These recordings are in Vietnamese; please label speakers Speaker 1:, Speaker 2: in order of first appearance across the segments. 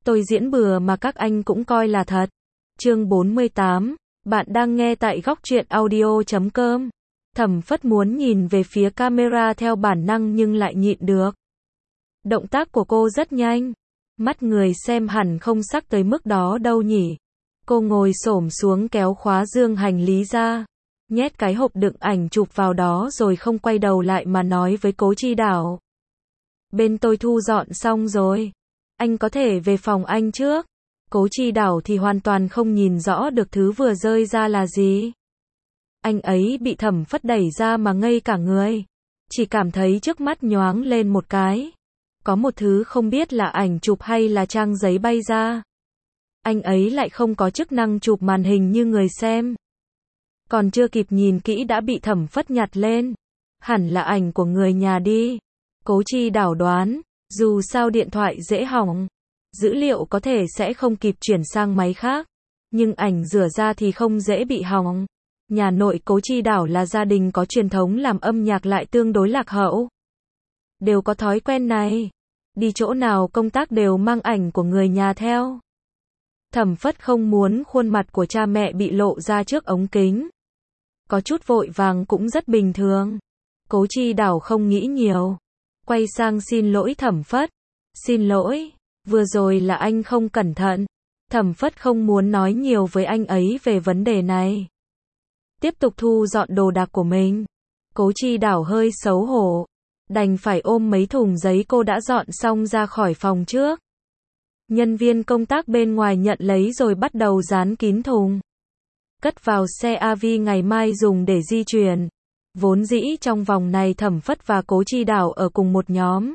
Speaker 1: Tôi diễn bừa mà các anh cũng coi là thật. Chương 48, bạn đang nghe tại góc truyện audio.com. Thẩm Phất muốn nhìn về phía camera theo bản năng nhưng lại nhịn được. Động tác của cô rất nhanh. Mắt người xem hẳn không sắc tới mức đó đâu nhỉ. Cô ngồi xổm xuống kéo khóa dương hành lý ra. Nhét cái hộp đựng ảnh chụp vào đó rồi không quay đầu lại mà nói với Cố Chi Đảo. Bên tôi thu dọn xong rồi. Anh có thể về phòng anh trước. Cố Chi Đảo thì hoàn toàn không nhìn rõ được thứ vừa rơi ra là gì. Anh ấy bị Thẩm Phất đẩy ra mà ngây cả người. Chỉ cảm thấy trước mắt nhoáng lên một cái. Có một thứ không biết là ảnh chụp hay là trang giấy bay ra. Anh ấy lại không có chức năng chụp màn hình như người xem. Còn chưa kịp nhìn kỹ đã bị Thẩm Phất nhặt lên. Hẳn là ảnh của người nhà đi. Cố Chi Đảo đoán, dù sao điện thoại dễ hỏng. Dữ liệu có thể sẽ không kịp chuyển sang máy khác. Nhưng ảnh rửa ra thì không dễ bị hỏng. Nhà nội Cố Chi Đảo là gia đình có truyền thống làm âm nhạc lại tương đối lạc hậu. Đều có thói quen này. Đi chỗ nào công tác đều mang ảnh của người nhà theo. Thẩm Phất không muốn khuôn mặt của cha mẹ bị lộ ra trước ống kính. Có chút vội vàng cũng rất bình thường. Cố Chi Đảo không nghĩ nhiều. Quay sang xin lỗi Thẩm Phất. Xin lỗi, vừa rồi là anh không cẩn thận. Thẩm Phất không muốn nói nhiều với anh ấy về vấn đề này. Tiếp tục thu dọn đồ đạc của mình. Cố Chi Đảo hơi xấu hổ. Đành phải ôm mấy thùng giấy cô đã dọn xong ra khỏi phòng trước. Nhân viên công tác bên ngoài nhận lấy rồi bắt đầu dán kín thùng. Cất vào xe AV ngày mai dùng để di chuyển. Vốn dĩ trong vòng này Thẩm Phất và Cố Chi Đảo ở cùng một nhóm.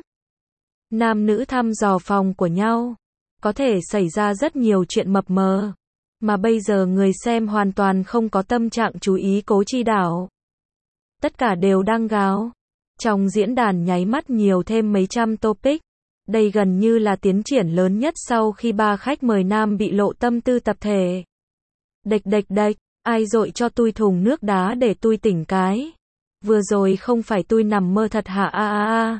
Speaker 1: Nam nữ thăm dò phòng của nhau. Có thể xảy ra rất nhiều chuyện mập mờ. Mà bây giờ người xem hoàn toàn không có tâm trạng chú ý Cố Chi Đảo. Tất cả đều đang gào. Trong diễn đàn nháy mắt nhiều thêm mấy trăm topic. Đây gần như là tiến triển lớn nhất sau khi 3 khách mời nam bị lộ tâm tư tập thể. Đệch, ai dội cho tui thùng nước đá để tui tỉnh cái. Vừa rồi không phải tui nằm mơ thật hả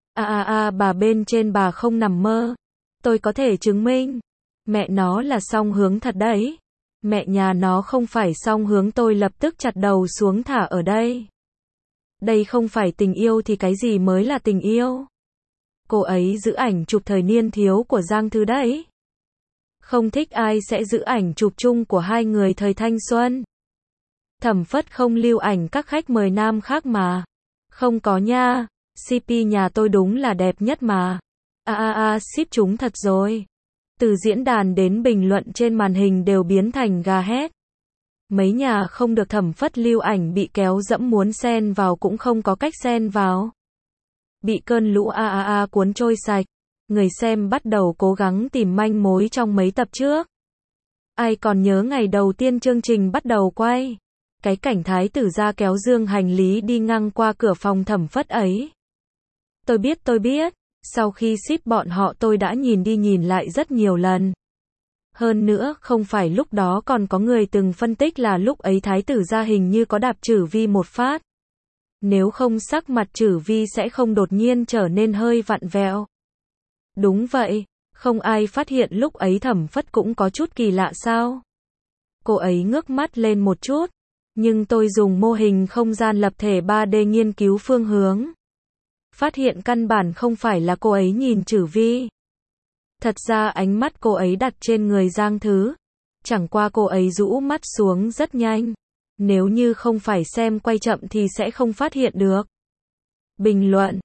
Speaker 1: bà bên trên bà không nằm mơ. Tôi có thể chứng minh. Mẹ nó là song hướng thật đấy. Mẹ nhà nó không phải song hướng tôi lập tức chặt đầu xuống thả ở đây. Đây không phải tình yêu thì cái gì mới là tình yêu? Cô ấy giữ ảnh chụp thời niên thiếu của Giang Thư đấy. Không thích ai sẽ giữ ảnh chụp chung của hai người thời thanh xuân. Thẩm Phất không lưu ảnh các khách mời nam khác mà. Không có nha, CP nhà tôi đúng là đẹp nhất mà. Ship chúng thật rồi. Từ diễn đàn đến bình luận trên màn hình đều biến thành gà hét. Mấy nhà không được Thẩm Phất lưu ảnh bị kéo dẫm muốn xen vào cũng không có cách xen vào. Bị cơn lũ cuốn trôi sạch. Người xem bắt đầu cố gắng tìm manh mối trong mấy tập trước. Ai còn nhớ ngày đầu tiên chương trình bắt đầu quay? Cái cảnh thái tử ra kéo dương hành lý đi ngang qua cửa phòng Thẩm Phất ấy. Tôi biết. Sau khi ship bọn họ tôi đã nhìn đi nhìn lại rất nhiều lần. Hơn nữa, không phải lúc đó còn có người từng phân tích là lúc ấy thái tử ra hình như có đạp Trử Vi một phát. Nếu không sắc mặt Trử Vi sẽ không đột nhiên trở nên hơi vặn vẹo. Đúng vậy, không ai phát hiện lúc ấy Thẩm Phất cũng có chút kỳ lạ sao? Cô ấy ngước mắt lên một chút, nhưng tôi dùng mô hình không gian lập thể 3D nghiên cứu phương hướng. Phát hiện căn bản không phải là cô ấy nhìn Trử Vi. Thật ra ánh mắt cô ấy đặt trên người Giang Thứ. Chẳng qua cô ấy rũ mắt xuống rất nhanh. Nếu như không phải xem quay chậm thì sẽ không phát hiện được. Bình luận.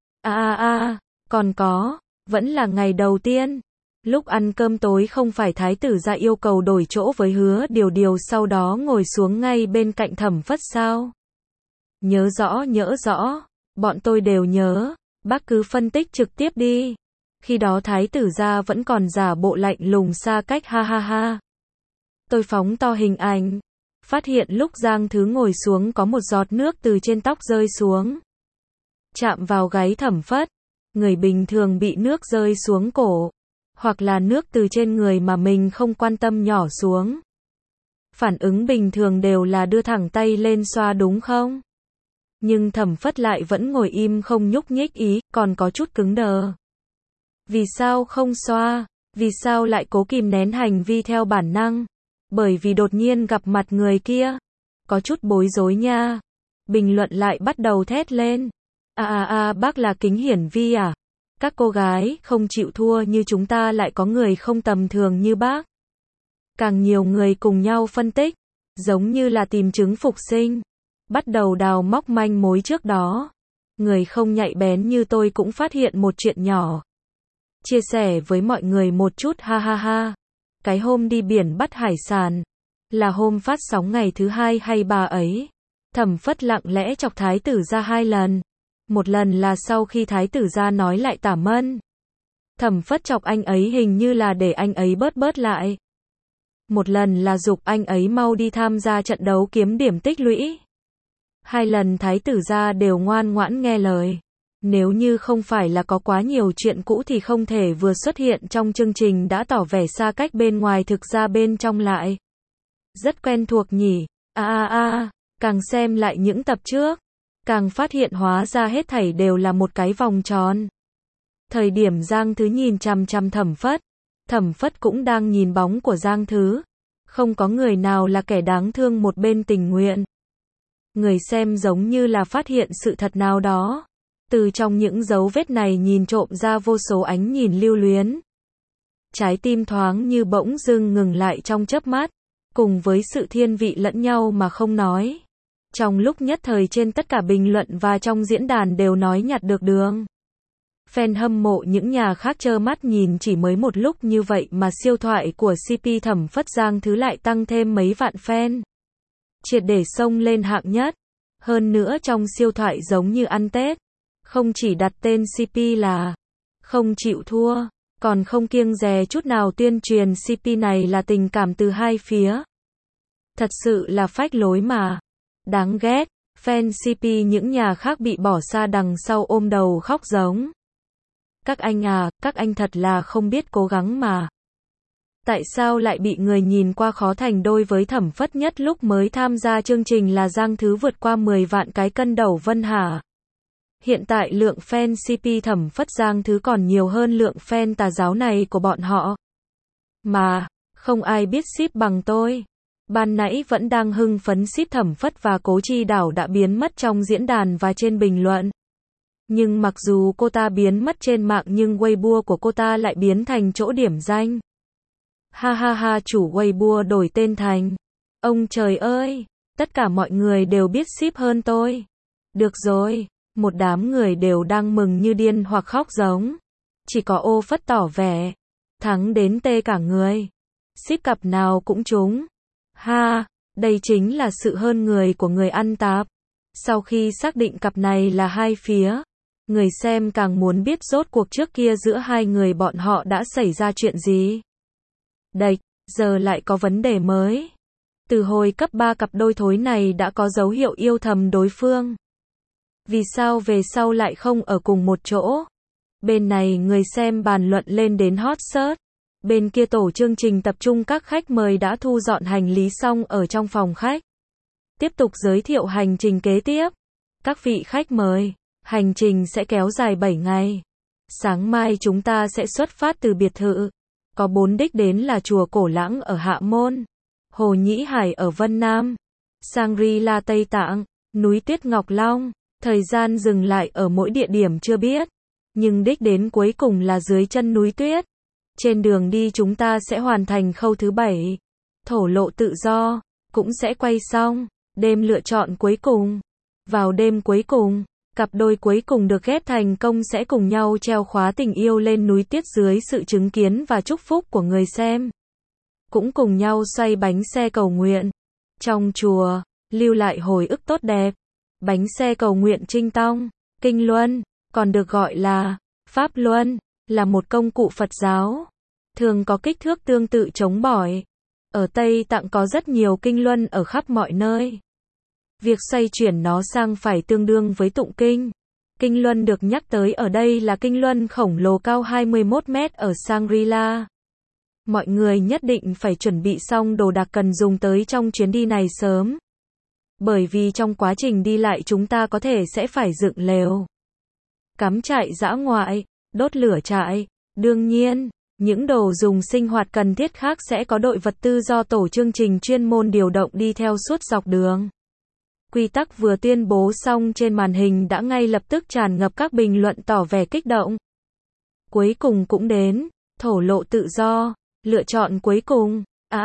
Speaker 1: Còn có. Vẫn là ngày đầu tiên. Lúc ăn cơm tối không phải thái tử ra yêu cầu đổi chỗ với Hứa Điều sau đó ngồi xuống ngay bên cạnh Thẩm Phất sao? Nhớ rõ. Bọn tôi đều nhớ. Bác cứ phân tích trực tiếp đi. Khi đó thái tử gia vẫn còn giả bộ lạnh lùng xa cách ha. Tôi phóng to hình ảnh. Phát hiện lúc Giang Thứ ngồi xuống có một giọt nước từ trên tóc rơi xuống. Chạm vào gáy Thẩm Phất. Người bình thường bị nước rơi xuống cổ. Hoặc là nước từ trên người mà mình không quan tâm nhỏ xuống. Phản ứng bình thường đều là đưa thẳng tay lên xoa đúng không? Nhưng Thẩm Phất lại vẫn ngồi im không nhúc nhích còn có chút cứng đờ. Vì sao không xoa? Vì sao lại cố kìm nén hành vi theo bản năng? Bởi vì đột nhiên gặp mặt người kia. Có chút bối rối nha. Bình luận lại bắt đầu thét lên. Bác là Kính Hiển Vi à? Các cô gái không chịu thua như chúng ta lại có người không tầm thường như bác. Càng nhiều người cùng nhau phân tích, giống như là tìm chứng phục sinh. Bắt đầu đào móc manh mối trước đó. Người không nhạy bén như tôi cũng phát hiện một chuyện nhỏ. Chia sẻ với mọi người một chút ha ha ha. Cái hôm đi biển bắt hải sản, là hôm phát sóng ngày thứ 2 hay 3 ấy. Thẩm Phất lặng lẽ chọc Thái tử gia 2 lần. Một lần là sau khi Thái tử gia nói lại tả mân. Thẩm Phất chọc anh ấy hình như là để anh ấy bớt lại. Một lần là giục anh ấy mau đi tham gia trận đấu kiếm điểm tích lũy. 2 lần Thái tử gia đều ngoan ngoãn nghe lời. Nếu như không phải là có quá nhiều chuyện cũ thì không thể vừa xuất hiện trong chương trình đã tỏ vẻ xa cách bên ngoài thực ra bên trong lại. Rất quen thuộc nhỉ. Càng xem lại những tập trước, càng phát hiện hóa ra hết thảy đều là một cái vòng tròn. Thời điểm Giang Thứ nhìn chằm chằm Thẩm Phất cũng đang nhìn bóng của Giang Thứ. Không có người nào là kẻ đáng thương một bên tình nguyện. Người xem giống như là phát hiện sự thật nào đó. Từ trong những dấu vết này nhìn trộm ra vô số ánh nhìn lưu luyến. Trái tim thoáng như bỗng dưng ngừng lại trong chớp mắt, cùng với sự thiên vị lẫn nhau mà không nói. Trong lúc nhất thời trên tất cả bình luận và trong diễn đàn đều nói nhặt được đường. Fan hâm mộ những nhà khác trơ mắt nhìn chỉ mới một lúc như vậy mà siêu thoại của CP Thẩm Phất Giang Thứ lại tăng thêm mấy vạn fan. Triệt để xông lên hạng nhất. Hơn nữa trong siêu thoại giống như ăn Tết. Không chỉ đặt tên CP là không chịu thua, còn không kiêng dè chút nào tuyên truyền CP này là tình cảm từ hai phía. Thật sự là phách lối mà. Đáng ghét, fan CP những nhà khác bị bỏ xa đằng sau ôm đầu khóc giống. Các anh à, các anh thật là không biết cố gắng mà. Tại sao lại bị người nhìn qua khó thành đôi với Thẩm Phất nhất lúc mới tham gia chương trình là Giang Thứ vượt qua 10 vạn cái cân đầu vân hả? Hiện tại lượng fan CP Thẩm Phất Giang Thứ còn nhiều hơn lượng fan tà giáo này của bọn họ. Mà, không ai biết ship bằng tôi. Ban nãy vẫn đang hưng phấn ship Thẩm Phất và Cố Chi Đảo đã biến mất trong diễn đàn và trên bình luận. Nhưng mặc dù cô ta biến mất trên mạng nhưng Weibo của cô ta lại biến thành chỗ điểm danh. Ha, chủ Weibo đổi tên thành. Ông trời ơi, tất cả mọi người đều biết ship hơn tôi. Được rồi, một đám người đều đang mừng như điên hoặc khóc giống. Chỉ có Ô Phất tỏ vẻ. Thắng đến tê cả người. Ship cặp nào cũng trúng. Ha, đây chính là sự hơn người của người ăn tạp. Sau khi xác định cặp này là hai phía, người xem càng muốn biết rốt cuộc trước kia giữa hai người bọn họ đã xảy ra chuyện gì. Đệch, giờ lại có vấn đề mới. Từ hồi cấp 3 cặp đôi thối này đã có dấu hiệu yêu thầm đối phương. Vì sao về sau lại không ở cùng một chỗ? Bên này người xem bàn luận lên đến hot search. Bên kia tổ chương trình tập trung các khách mời đã thu dọn hành lý xong ở trong phòng khách. Tiếp tục giới thiệu hành trình kế tiếp. Các vị khách mời, hành trình sẽ kéo dài 7 ngày. Sáng mai chúng ta sẽ xuất phát từ biệt thự. Có 4 đích đến là chùa Cổ Lãng ở Hạ Môn, Hồ Nhĩ Hải ở Vân Nam, Shangri-La Tây Tạng, núi Tuyết Ngọc Long. Thời gian dừng lại ở mỗi địa điểm chưa biết, nhưng đích đến cuối cùng là dưới chân núi tuyết. Trên đường đi chúng ta sẽ hoàn thành khâu thứ 7, thổ lộ tự do, cũng sẽ quay xong. Đêm lựa chọn cuối cùng. Vào đêm cuối cùng, cặp đôi cuối cùng được ghép thành công sẽ cùng nhau treo khóa tình yêu lên núi tuyết dưới sự chứng kiến và chúc phúc của người xem. Cũng cùng nhau xoay bánh xe cầu nguyện. Trong chùa, lưu lại hồi ức tốt đẹp. Bánh xe cầu nguyện Trinh Tông, Kinh Luân, còn được gọi là Pháp Luân, là một công cụ Phật giáo. Thường có kích thước tương tự chống bỏi. Ở Tây Tạng có rất nhiều kinh luân ở khắp mọi nơi. Việc xoay chuyển nó sang phải tương đương với tụng kinh. Kinh luân được nhắc tới ở đây là kinh luân khổng lồ cao 21 mét ở Shangri-La. Mọi người nhất định phải chuẩn bị xong đồ đạc cần dùng tới trong chuyến đi này sớm. Bởi vì trong quá trình đi lại chúng ta có thể sẽ phải dựng lều, cắm trại dã ngoại, đốt lửa trại. Đương nhiên, Những đồ dùng sinh hoạt cần thiết khác sẽ có đội vật tư do tổ chương trình chuyên môn điều động đi theo suốt dọc đường. Quy tắc vừa tuyên bố xong trên màn hình đã ngay lập tức tràn ngập các bình luận tỏ vẻ kích động. Cuối cùng cũng đến, thổ lộ tự do, lựa chọn cuối cùng,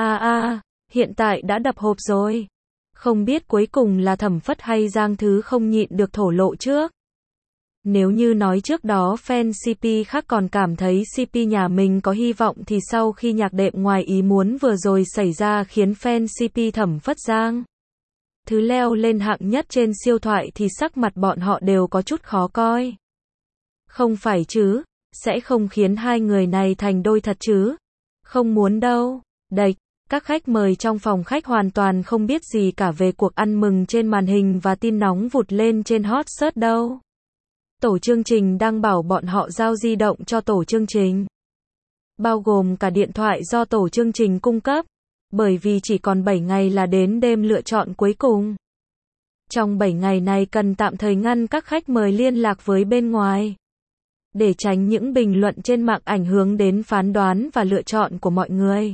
Speaker 1: hiện tại đã đập hộp rồi. Không biết cuối cùng là Thẩm Phất hay Giang Thứ không nhịn được thổ lộ trước. Nếu như nói trước đó fan CP khác còn cảm thấy CP nhà mình có hy vọng thì sau khi nhạc đệm ngoài ý muốn vừa rồi xảy ra khiến fan CP Thẩm Phất Giang Thứ leo lên hạng nhất trên siêu thoại thì sắc mặt bọn họ đều có chút khó coi. Không phải chứ, sẽ không khiến hai người này thành đôi thật chứ? Không muốn đâu. Đệch, các khách mời trong phòng khách hoàn toàn không biết gì cả về cuộc ăn mừng trên màn hình và tin nóng vụt lên trên hot search đâu. Tổ chương trình đang bảo bọn họ giao di động cho tổ chương trình. Bao gồm cả điện thoại do tổ chương trình cung cấp. Bởi vì chỉ còn 7 ngày là đến đêm lựa chọn cuối cùng. Trong 7 ngày này cần tạm thời ngăn các khách mời liên lạc với bên ngoài. Để tránh những bình luận trên mạng ảnh hưởng đến phán đoán và lựa chọn của mọi người.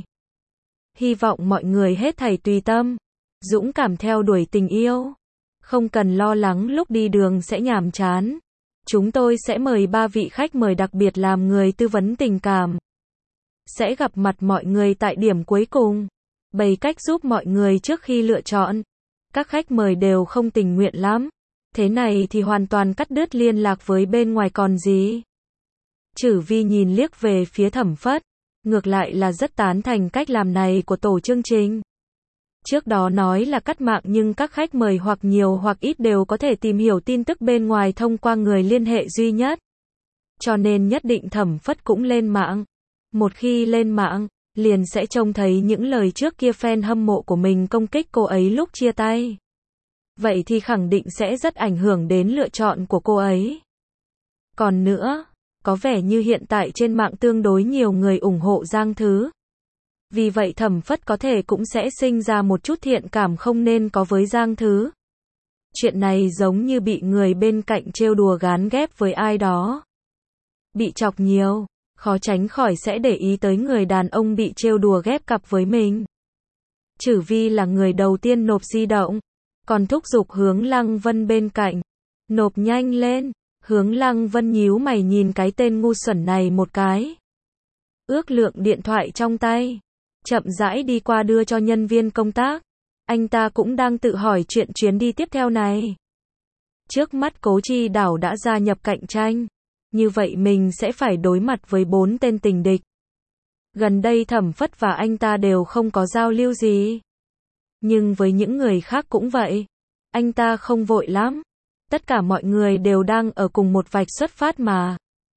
Speaker 1: Hy vọng mọi người hết thảy tùy tâm, dũng cảm theo đuổi tình yêu. Không cần lo lắng lúc đi đường sẽ nhàm chán. Chúng tôi sẽ mời 3 vị khách mời đặc biệt làm người tư vấn tình cảm. Sẽ gặp mặt mọi người tại điểm cuối cùng. Bày cách giúp mọi người trước khi lựa chọn. Các khách mời đều không tình nguyện lắm. Thế này thì hoàn toàn cắt đứt liên lạc với bên ngoài còn gì. Chử Vi nhìn liếc về phía Thẩm Phất. Ngược lại là rất tán thành cách làm này của tổ chương trình. Trước đó nói là cắt mạng nhưng các khách mời hoặc nhiều hoặc ít đều có thể tìm hiểu tin tức bên ngoài thông qua người liên hệ duy nhất. Cho nên nhất định Thẩm Phất cũng lên mạng. Một khi lên mạng, liền sẽ trông thấy những lời trước kia fan hâm mộ của mình công kích cô ấy lúc chia tay. Vậy thì khẳng định sẽ rất ảnh hưởng đến lựa chọn của cô ấy. Còn nữa, có vẻ như hiện tại trên mạng tương đối nhiều người ủng hộ Giang Thứ. Vì vậy Thẩm Phất có thể cũng sẽ sinh ra một chút thiện cảm không nên có với Giang Thứ. Chuyện này giống như bị người bên cạnh trêu đùa gán ghép với ai đó. Bị chọc nhiều, khó tránh khỏi sẽ để ý tới người đàn ông bị trêu đùa ghép cặp với mình. Chử Vi là người đầu tiên nộp di động, còn thúc giục Hướng Lăng Vân bên cạnh. Nộp nhanh lên, Hướng Lăng Vân nhíu mày nhìn cái tên ngu xuẩn này một cái. Ước lượng điện thoại trong tay, chậm rãi đi qua đưa cho nhân viên công tác. Anh ta cũng đang tự hỏi chuyện chuyến đi tiếp theo này. Trước mắt Cố Chi Đảo đã gia nhập cạnh tranh. Như vậy mình sẽ phải đối mặt với 4 tên tình địch. Gần đây Thẩm Phất và anh ta đều không có giao lưu gì. Nhưng với những người khác cũng vậy. Anh ta không vội lắm. Tất cả mọi người đều đang ở cùng một vạch xuất phát mà.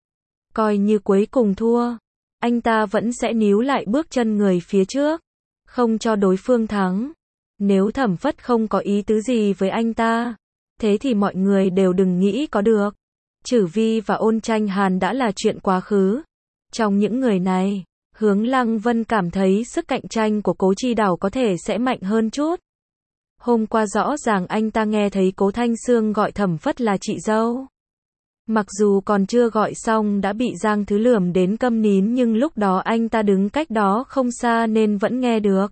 Speaker 1: Coi như cuối cùng thua, anh ta vẫn sẽ níu lại bước chân người phía trước. Không cho đối phương thắng. Nếu Thẩm Phất không có ý tứ gì với anh ta, thế thì mọi người đều đừng nghĩ có được. Chử Vi và Ôn Tranh Hàn đã là chuyện quá khứ. Trong những người này, Hướng Lăng Vân cảm thấy sức cạnh tranh của Cố Chi Đảo có thể sẽ mạnh hơn chút. Hôm qua rõ ràng anh ta nghe thấy Cố Thanh Sương gọi Thẩm Phất là chị dâu. Mặc dù còn chưa gọi xong đã bị Giang Thứ lườm đến câm nín nhưng lúc đó anh ta đứng cách đó không xa nên vẫn nghe được.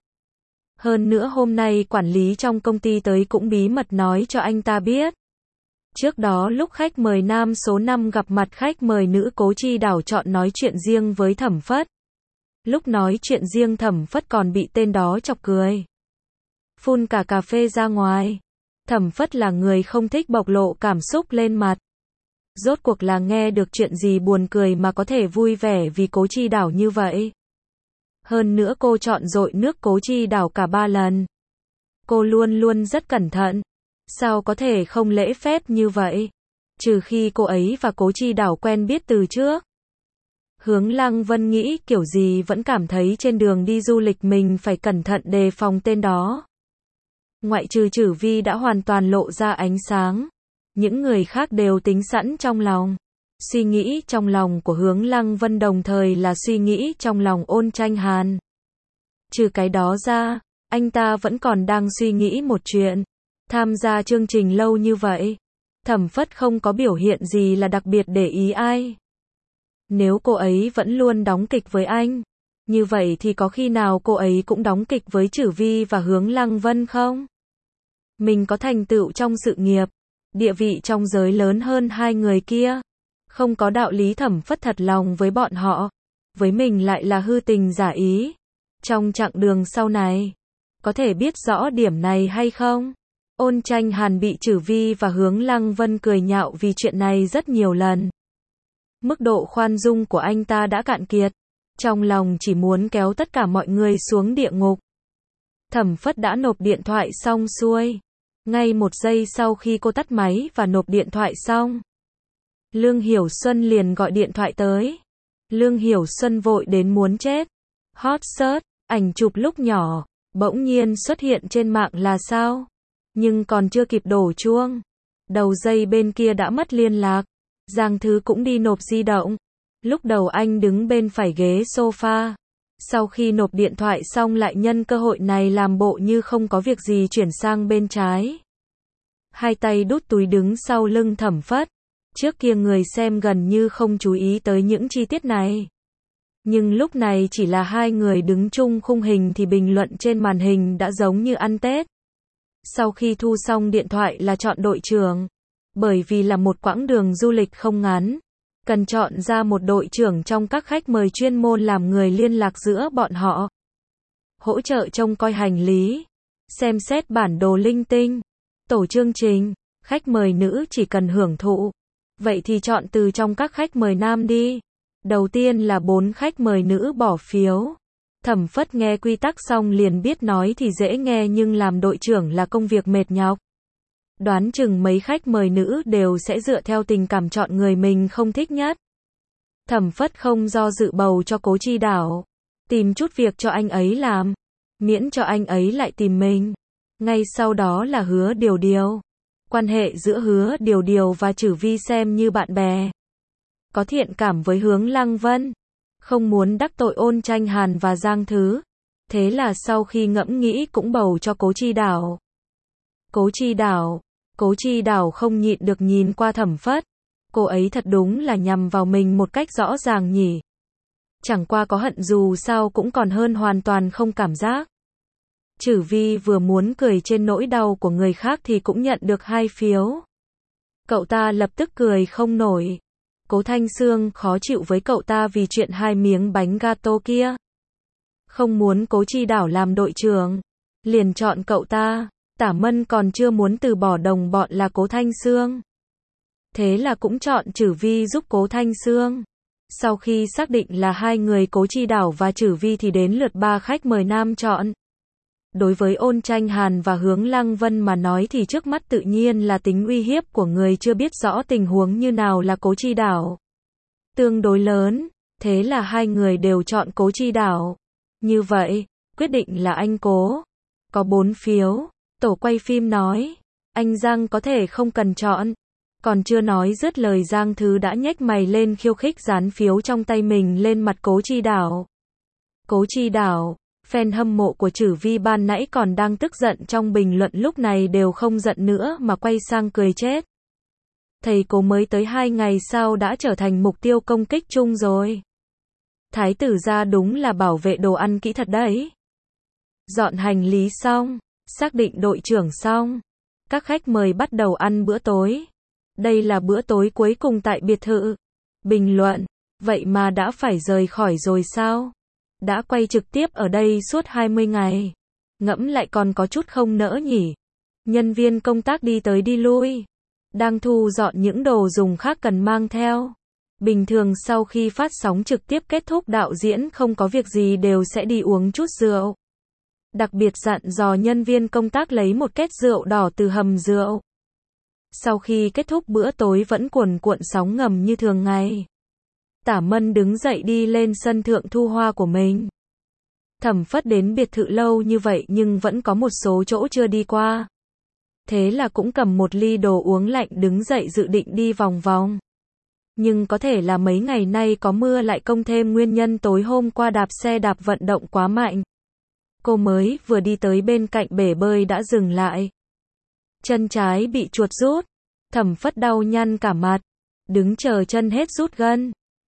Speaker 1: Hơn nữa hôm nay quản lý trong công ty tới cũng bí mật nói cho anh ta biết. Trước đó lúc khách mời nam số 5 gặp mặt khách mời nữ Cố Chi Đảo chọn nói chuyện riêng với Thẩm Phất. Lúc nói chuyện riêng Thẩm Phất còn bị tên đó chọc cười. Phun cả cà phê ra ngoài. Thẩm Phất là người không thích bộc lộ cảm xúc lên mặt. Rốt cuộc là nghe được chuyện gì buồn cười mà có thể vui vẻ vì Cố Chi Đảo như vậy. Hơn nữa cô chọn dội nước Cố Chi Đảo cả 3 lần. Cô luôn luôn rất cẩn thận. Sao có thể không lễ phép như vậy? Trừ khi cô ấy và Cố Chi Đảo quen biết từ trước. Hướng Lăng Vân nghĩ kiểu gì vẫn cảm thấy trên đường đi du lịch mình phải cẩn thận đề phòng tên đó. Ngoại trừ Chử Vi đã hoàn toàn lộ ra ánh sáng. Những người khác đều tính sẵn trong lòng. Suy nghĩ trong lòng của Hướng Lăng Vân đồng thời là suy nghĩ trong lòng Ôn Tranh Hàn. Trừ cái đó ra, anh ta vẫn còn đang suy nghĩ một chuyện. Tham gia chương trình lâu như vậy, Thẩm Phất không có biểu hiện gì là đặc biệt để ý ai. Nếu cô ấy vẫn luôn đóng kịch với anh, như vậy thì có khi nào cô ấy cũng đóng kịch với Chử Vi và Hướng Lăng Vân không? Mình có thành tựu trong sự nghiệp, địa vị trong giới lớn hơn hai người kia. Không có đạo lý Thẩm Phất thật lòng với bọn họ. Với mình lại là hư tình giả ý. Trong chặng đường sau này, có thể biết rõ điểm này hay không? Ôn Tranh Hàn bị Chử Vi và Hướng Lăng Vân cười nhạo vì chuyện này rất nhiều lần. Mức độ khoan dung của anh ta đã cạn kiệt. Trong lòng chỉ muốn kéo tất cả mọi người xuống địa ngục. Thẩm Phất đã nộp điện thoại xong xuôi. Ngay một giây sau khi cô tắt máy và nộp điện thoại xong, Lương Hiểu Xuân liền gọi điện thoại tới. Lương Hiểu Xuân vội đến muốn chết. Hot search, ảnh chụp lúc nhỏ, bỗng nhiên xuất hiện trên mạng là sao? Nhưng còn chưa kịp đổ chuông, đầu dây bên kia đã mất liên lạc. Giang Thứ cũng đi nộp di động. Lúc đầu anh đứng bên phải ghế sofa. Sau khi nộp điện thoại xong lại nhân cơ hội này làm bộ như không có việc gì chuyển sang bên trái. Hai tay đút túi đứng sau lưng Thẩm Phất. Trước kia người xem gần như không chú ý tới những chi tiết này. Nhưng lúc này chỉ là hai người đứng chung khung hình thì bình luận trên màn hình đã giống như ăn Tết. Sau khi thu xong điện thoại là chọn đội trưởng. Bởi vì là một quãng đường du lịch không ngắn, cần chọn ra một đội trưởng trong các khách mời chuyên môn làm người liên lạc giữa bọn họ. Hỗ trợ trông coi hành lý, xem xét bản đồ linh tinh, tổ chương trình, khách mời nữ chỉ cần hưởng thụ. Vậy thì chọn từ trong các khách mời nam đi. Đầu tiên là 4 khách mời nữ bỏ phiếu. Thẩm Phất nghe quy tắc xong liền biết nói thì dễ nghe nhưng làm đội trưởng là công việc mệt nhọc. Đoán chừng mấy khách mời nữ đều sẽ dựa theo tình cảm chọn người mình không thích nhất. Thẩm Phất không do dự bầu cho Cố Chi Đảo. Tìm chút việc cho anh ấy làm. Miễn cho anh ấy lại tìm mình. Ngay sau đó là Hứa Điều Điều. Quan hệ giữa Hứa Điều Điều và Chử Vi xem như bạn bè. Có thiện cảm với Hướng Lăng Vân. Không muốn đắc tội Ôn Tranh Hàn và Giang Thứ. Thế là sau khi ngẫm nghĩ cũng bầu cho Cố Chi Đảo. Cố Chi Đảo không nhịn được nhìn qua Thẩm Phất. Cô ấy thật đúng là nhằm vào mình một cách rõ ràng nhỉ. Chẳng qua có hận dù sao cũng còn hơn hoàn toàn không cảm giác. Chử Vi vừa muốn cười trên nỗi đau của người khác thì cũng nhận được 2 phiếu. Cậu ta lập tức cười không nổi. Cố Thanh Sương khó chịu với cậu ta vì chuyện 2 miếng bánh gato kia. Không muốn Cố Chi Đảo làm đội trưởng, liền chọn cậu ta. Tả Mân còn chưa muốn từ bỏ đồng bọn là Cố Thanh Sương. Thế là cũng chọn Chử Vi giúp Cố Thanh Sương. Sau khi xác định là 2 người Cố Chi Đảo và Chử Vi thì đến lượt 3 khách mời nam chọn. Đối với Ôn Tranh Hàn và Hướng Lăng Vân mà nói thì trước mắt tự nhiên là tính uy hiếp của người chưa biết rõ tình huống như nào là Cố Chi Đảo. Tương đối lớn, thế là 2 người đều chọn Cố Chi Đảo. Như vậy, quyết định là anh Cố. Có 4 phiếu. Tổ quay phim nói, anh Giang có thể không cần chọn. Còn chưa nói dứt lời Giang Thứ đã nhếch mày lên khiêu khích dán phiếu trong tay mình lên mặt Cố Chi Đảo. Cố Chi Đảo, fan hâm mộ của Chử Vi ban nãy còn đang tức giận trong bình luận lúc này đều không giận nữa mà quay sang cười chết. Thầy Cố mới tới 2 ngày sau đã trở thành mục tiêu công kích chung rồi. Thái tử gia đúng là bảo vệ đồ ăn kỹ thật đấy. Dọn hành lý xong, xác định đội trưởng xong, các khách mời bắt đầu ăn bữa tối. Đây là bữa tối cuối cùng tại biệt thự. Bình luận, vậy mà đã phải rời khỏi rồi sao? Đã quay trực tiếp ở đây suốt 20 ngày. Ngẫm lại còn có chút không nỡ nhỉ. Nhân viên công tác đi tới đi lui, đang thu dọn những đồ dùng khác cần mang theo. Bình thường sau khi phát sóng trực tiếp kết thúc đạo diễn không có việc gì đều sẽ đi uống chút rượu. Đặc biệt dặn dò nhân viên công tác lấy một két rượu đỏ từ hầm rượu. Sau khi kết thúc bữa tối vẫn cuồn cuộn sóng ngầm như thường ngày. Tả Mân đứng dậy đi lên sân thượng thu hoa của mình. Thẩm Phất đến biệt thự lâu như vậy nhưng vẫn có một số chỗ chưa đi qua. Thế là cũng cầm một ly đồ uống lạnh đứng dậy dự định đi vòng vòng. Nhưng có thể là mấy ngày nay có mưa lại công thêm nguyên nhân tối hôm qua đạp xe đạp vận động quá mạnh. Cô mới vừa đi tới bên cạnh bể bơi đã dừng lại. Chân trái bị chuột rút. Thẩm Phất đau nhăn cả mặt. Đứng chờ chân hết rút gân.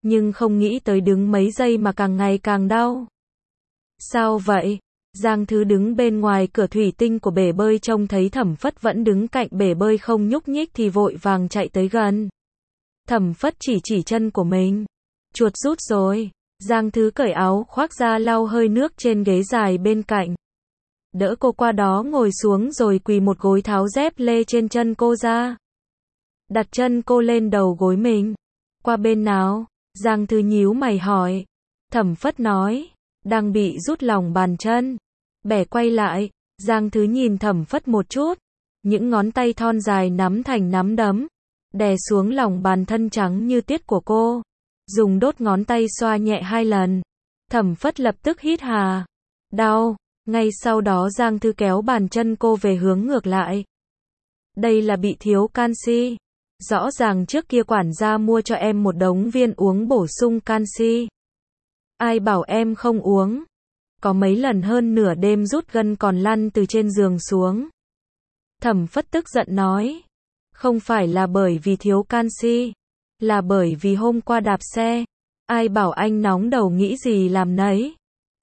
Speaker 1: nhưng không nghĩ tới đứng mấy giây mà càng ngày càng đau. Sao vậy? Giang Thứ đứng bên ngoài cửa thủy tinh của bể bơi trông thấy Thẩm Phất vẫn đứng cạnh bể bơi không nhúc nhích thì vội vàng chạy tới gần. Thẩm Phất chỉ chân của mình. Chuột rút rồi. Giang Thứ cởi áo khoác ra lau hơi nước trên ghế dài bên cạnh. Đỡ cô qua đó ngồi xuống rồi quỳ một gối tháo dép lê trên chân cô ra. Đặt chân cô lên đầu gối mình. Qua bên nào? Giang Thứ nhíu mày hỏi. Thẩm Phất nói. Đang bị rút lòng bàn chân. Bẻ quay lại. Giang Thứ nhìn Thẩm Phất một chút. Những ngón tay thon dài nắm thành nắm đấm. Đè xuống lòng bàn thân trắng như tiết của cô. Dùng đốt ngón tay xoa nhẹ 2 lần. Thẩm Phất lập tức hít hà. Đau. Ngay sau đó Giang Thư kéo bàn chân cô về hướng ngược lại. Đây là bị thiếu canxi. Rõ ràng trước kia quản gia mua cho em một đống viên uống bổ sung canxi. Ai bảo em không uống. Có mấy lần hơn nửa đêm rút gân còn lăn từ trên giường xuống. Thẩm Phất tức giận nói. Không phải là bởi vì thiếu canxi. Là bởi vì hôm qua đạp xe. Ai bảo anh nóng đầu nghĩ gì làm nấy.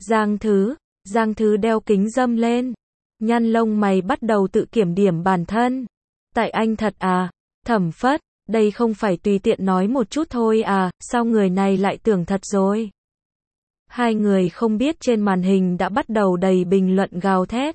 Speaker 1: Giang Thứ đeo kính râm lên. Nhăn lông mày bắt đầu tự kiểm điểm bản thân. Tại anh thật à? Thẩm Phất, đây không phải tùy tiện nói một chút thôi à, sao người này lại tưởng thật rồi? Hai người không biết trên màn hình đã bắt đầu đầy bình luận gào thét.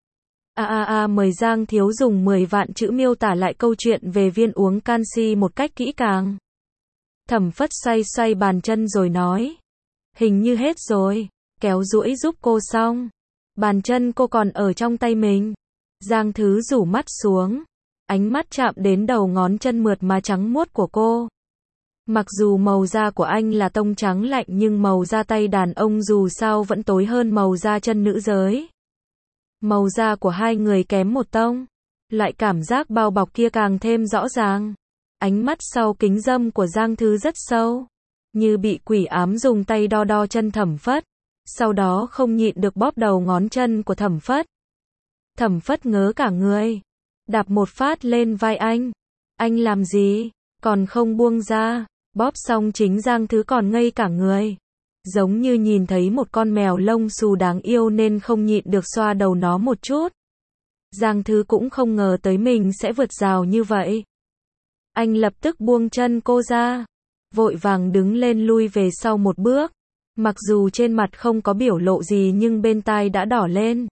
Speaker 1: Mời Giang Thiếu dùng 10 vạn chữ miêu tả lại câu chuyện về viên uống canxi một cách kỹ càng. Thẩm Phất xoay bàn chân rồi nói. Hình như hết rồi. Kéo duỗi giúp cô xong. Bàn chân cô còn ở trong tay mình. Giang Thứ rủ mắt xuống. Ánh mắt chạm đến đầu ngón chân mượt mà trắng muốt của cô. Mặc dù màu da của anh là tông trắng lạnh nhưng màu da tay đàn ông dù sao vẫn tối hơn màu da chân nữ giới. Màu da của hai người kém một tông. Loại cảm giác bao bọc kia càng thêm rõ ràng. Ánh mắt sau kính râm của Giang Thứ rất sâu. Như bị quỷ ám dùng tay đo chân Thẩm Phất. Sau đó không nhịn được bóp đầu ngón chân của Thẩm Phất. Thẩm Phất ngớ cả người. Đạp một phát lên vai anh. Anh làm gì? Còn không buông ra. Bóp xong chính Giang Thứ còn ngây cả người. Giống như nhìn thấy một con mèo lông xù đáng yêu nên không nhịn được xoa đầu nó một chút. Giang Thứ cũng không ngờ tới mình sẽ vượt rào như vậy. Anh lập tức buông chân cô ra. Vội vàng đứng lên lui về sau một bước. Mặc dù trên mặt không có biểu lộ gì nhưng bên tai đã đỏ lên.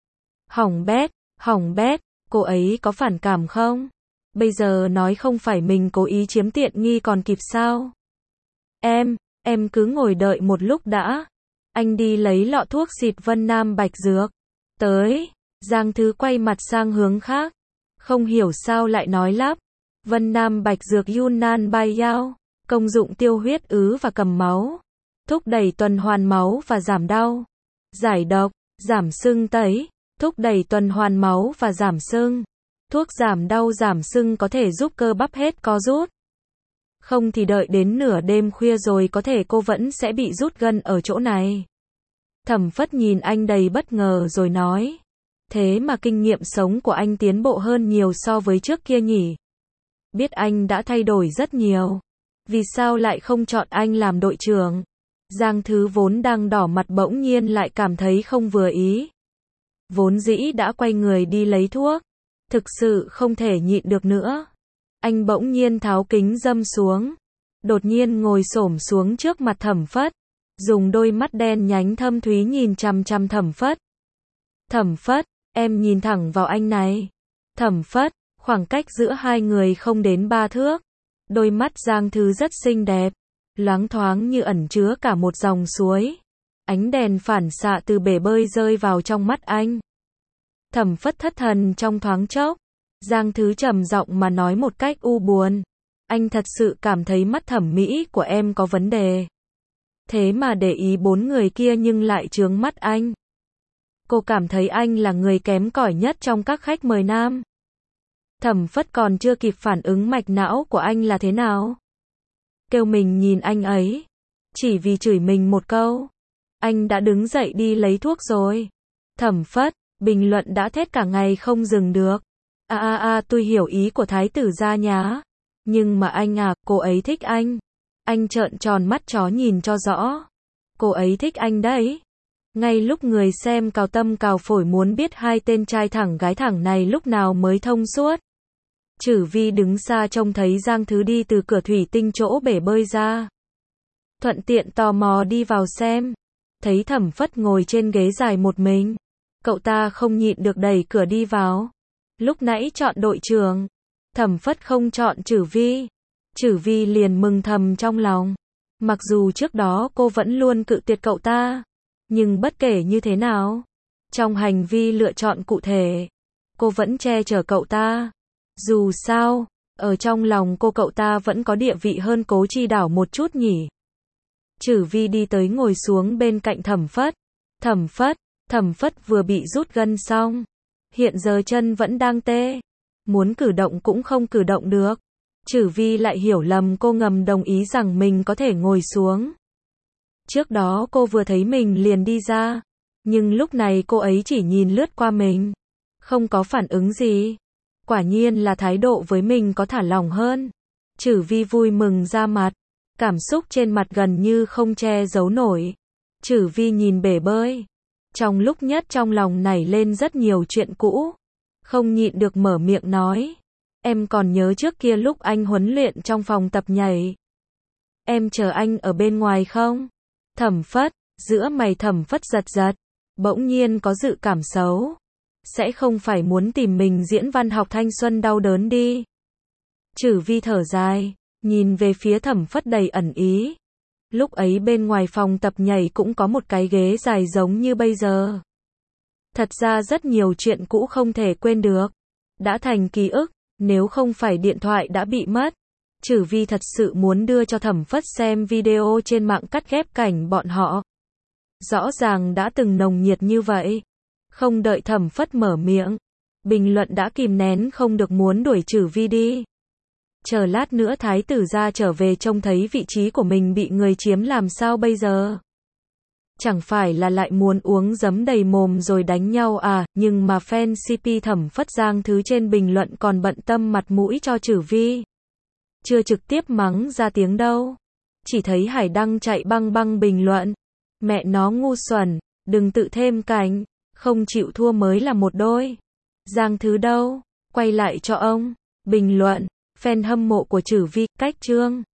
Speaker 1: Hỏng bét, cô ấy có phản cảm không? Bây giờ nói không phải mình cố ý chiếm tiện nghi còn kịp sao? Em cứ ngồi đợi một lúc đã. Anh đi lấy lọ thuốc xịt Vân Nam Bạch Dược. Tới, Giang Thứ quay mặt sang hướng khác. Không hiểu sao lại nói lắp. Vân Nam Bạch Dược Yunnan Bai Yao. Công dụng tiêu huyết ứ và cầm máu. Thúc đẩy tuần hoàn máu và giảm đau. Giải độc, giảm sưng tấy. Thúc đẩy tuần hoàn máu và giảm sưng. Thuốc giảm đau giảm sưng có thể giúp cơ bắp hết co rút. Không thì đợi đến nửa đêm khuya rồi có thể cô vẫn sẽ bị rút gân ở chỗ này. Thẩm Phất nhìn anh đầy bất ngờ rồi nói. Thế mà kinh nghiệm sống của anh tiến bộ hơn nhiều so với trước kia nhỉ? Biết anh đã thay đổi rất nhiều. Vì sao lại không chọn anh làm đội trưởng? Giang Thứ vốn đang đỏ mặt bỗng nhiên lại cảm thấy không vừa ý. Vốn dĩ đã quay người đi lấy thuốc. Thực sự không thể nhịn được nữa. Anh bỗng nhiên tháo kính râm xuống. Đột nhiên ngồi xổm xuống trước mặt Thẩm Phất. Dùng đôi mắt đen nhánh thâm thúy nhìn chằm chằm Thẩm Phất. Thẩm Phất, em nhìn thẳng vào anh này. Thẩm Phất, khoảng cách giữa hai người không đến 3 thước. Đôi mắt Giang Thứ rất xinh đẹp. Loáng thoáng như ẩn chứa cả một dòng suối. Ánh đèn phản xạ từ bể bơi rơi vào trong mắt anh. Thẩm Phất thất thần trong thoáng chốc. Giang Thứ trầm giọng mà nói một cách u buồn. Anh thật sự cảm thấy mắt thẩm mỹ của em có vấn đề. Thế mà để ý 4 người kia nhưng lại chướng mắt anh. Cô cảm thấy anh là người kém cỏi nhất trong các khách mời nam. Thẩm Phất còn chưa kịp phản ứng mạch não của anh là thế nào. Kêu mình nhìn anh ấy. Chỉ vì chửi mình một câu. Anh đã đứng dậy đi lấy thuốc rồi. Thẩm Phất, bình luận đã thét cả ngày không dừng được. Tôi hiểu ý của thái tử gia nhá. Nhưng mà anh à, cô ấy thích anh. Anh trợn tròn mắt chó nhìn cho rõ. Cô ấy thích anh đấy. Ngay lúc người xem cào tâm cào phổi muốn biết hai tên trai thẳng gái thẳng này lúc nào mới thông suốt. Chử Vi đứng xa trông thấy Giang Thứ đi từ cửa thủy tinh chỗ bể bơi ra. Thuận tiện tò mò đi vào xem. Thấy Thẩm Phất ngồi trên ghế dài một mình. Cậu ta không nhịn được đẩy cửa đi vào. Lúc nãy chọn đội trưởng. Thẩm Phất không chọn Chử Vi. Chử Vi liền mừng thầm trong lòng. Mặc dù trước đó cô vẫn luôn cự tuyệt cậu ta. Nhưng bất kể như thế nào, trong hành vi lựa chọn cụ thể, cô vẫn che chở cậu ta. Dù sao, ở trong lòng cô cậu ta vẫn có địa vị hơn Cố Chi Đảo một chút nhỉ. Chử Vi đi tới ngồi xuống bên cạnh Thẩm Phất. Thẩm Phất vừa bị rút gân xong. Hiện giờ chân vẫn đang tê. Muốn cử động cũng không cử động được. Chử Vi lại hiểu lầm cô ngầm đồng ý rằng mình có thể ngồi xuống. Trước đó cô vừa thấy mình liền đi ra. Nhưng lúc này cô ấy chỉ nhìn lướt qua mình. Không có phản ứng gì. Quả nhiên là thái độ với mình có thả lỏng hơn. Chử Vi vui mừng ra mặt. Cảm xúc trên mặt gần như không che giấu nổi. Chử Vi nhìn bể bơi. Trong lúc nhất trong lòng nảy lên rất nhiều chuyện cũ. Không nhịn được mở miệng nói. Em còn nhớ trước kia lúc anh huấn luyện trong phòng tập nhảy. Em chờ anh ở bên ngoài không? Thẩm Phất, giữa mày Thẩm Phất giật giật. Bỗng nhiên có dự cảm xấu. Sẽ không phải muốn tìm mình diễn văn học thanh xuân đau đớn đi. Chử Vi thở dài, nhìn về phía Thẩm Phất đầy ẩn ý. Lúc ấy bên ngoài phòng tập nhảy cũng có một cái ghế dài giống như bây giờ. Thật ra rất nhiều chuyện cũ không thể quên được. Đã thành ký ức, nếu không phải điện thoại đã bị mất. Chử Vi thật sự muốn đưa cho Thẩm Phất xem video trên mạng cắt ghép cảnh bọn họ. Rõ ràng đã từng nồng nhiệt như vậy. Không đợi Thẩm Phất mở miệng. Bình luận đã kìm nén không được muốn đuổi Chử Vi đi. Chờ lát nữa thái tử gia trở về trông thấy vị trí của mình bị người chiếm làm sao bây giờ? Chẳng phải là lại muốn uống giấm đầy mồm rồi đánh nhau à, nhưng mà fan CP Thẩm Phất Giang Thứ trên bình luận còn bận tâm mặt mũi cho Chử Vi. Chưa trực tiếp mắng ra tiếng đâu. Chỉ thấy Hải Đăng chạy băng băng bình luận. Mẹ nó ngu xuẩn, đừng tự thêm cảnh, không chịu thua mới là một đôi. Giang Thứ đâu? Quay lại cho ông. Bình luận, fan hâm mộ của Chử Vi, cách chương.